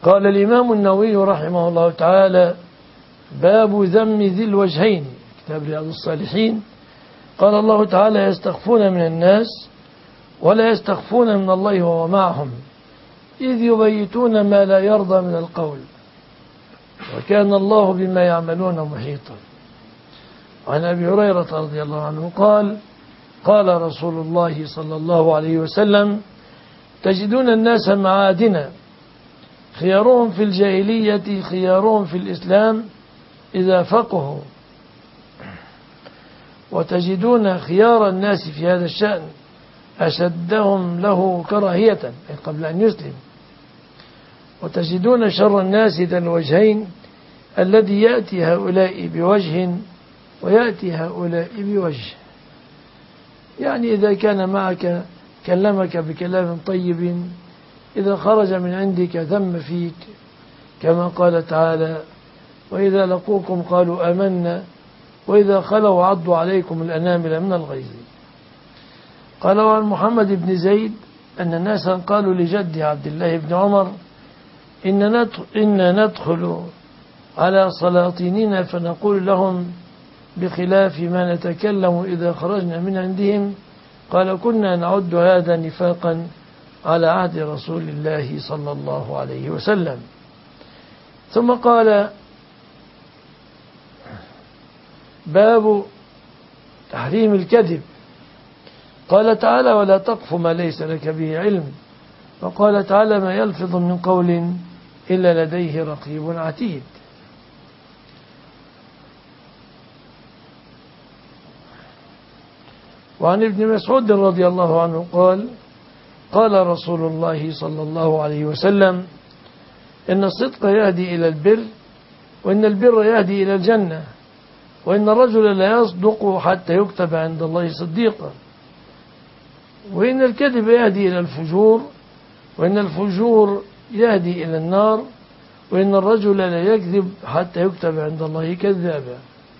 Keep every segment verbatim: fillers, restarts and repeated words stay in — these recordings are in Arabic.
قال الإمام النووي رحمه الله تعالى: باب ذم ذي الوجهين، كتاب رياض الصالحين. قال الله تعالى: يستخفون من الناس ولا يستخفون من الله وهو معهم إذ يبيتون ما لا يرضى من القول وكان الله بما يعملون محيطا. عن أبي هريرة رضي الله عنه قال: قال رسول الله صلى الله عليه وسلم: تجدون الناس معادن خيارهم في الجاهلية خيارهم في الإسلام إذا فقهوا، وتجدون خيار الناس في هذا الشأن أشدهم له كراهية، أي قبل أن يسلم، وتجدون شر الناس ذا الوجهين الذي يأتي هؤلاء بوجه ويأتي هؤلاء بوجه. يعني إذا كان معك كلمك بكلام طيب، إذا خرج من عندك ذم فيك، كما قال تعالى: وإذا لقوكم قالوا آمنا وإذا خلوا عضوا عليكم الأنامل من الغيظ. قال عن محمد بن زيد أن ناسا قالوا لجد عبد الله بن عمر: إن ندخل على سلاطيننا فنقول لهم بخلاف ما نتكلم إذا خرجنا من عندهم. قال: كنا نعد هذا نفاقا على عهد رسول الله صلى الله عليه وسلم. ثم قال: باب تحريم الكذب. قال تعالى: ولا تقف ما ليس لك به علم. وقال تعالى: ما يلفظ من قول إلا لديه رقيب عتيد. وعن ابن مسعود رضي الله عنه قال: قال رسول الله صلى الله عليه وسلم: إن الصدق يهدي إلى البر، وإن البر يهدي إلى الجنة، وإن الرجل لا يصدق حتى يكتب عند الله صديقا، وإن الكذب يهدي إلى الفجور، وإن الفجور يهدي إلى النار، وإن الرجل لا يكذب حتى يكتب عند الله كذابا.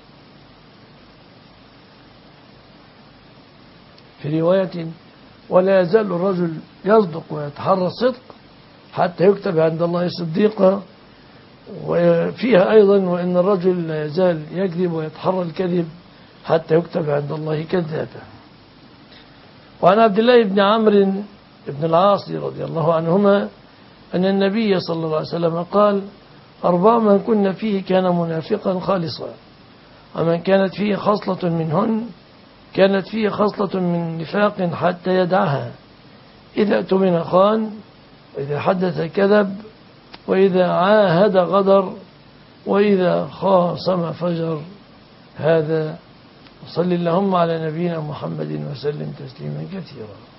في رواية: ولا يزال الرجل يصدق ويتحرى الصدق حتى يكتب عند الله صديقا. وفيها أيضا: وإن الرجل لا يزال يكذب ويتحرى الكذب حتى يكتب عند الله كذابا. وعن عبد الله بن عمرو بن العاص رضي الله عنهما أن النبي صلى الله عليه وسلم قال: أربع من كن فيه كان منافقا خالصا، ومن كانت فيه خصلة منهن كانت فيه خصلة من نفاق حتى يدعها: إذا اؤتمن خان، وإذا حدث كذب، وإذا عاهد غدر، وإذا خاصم فجر. هذا. وصل اللهم على نبينا محمد وسلم تسليما كثيرا.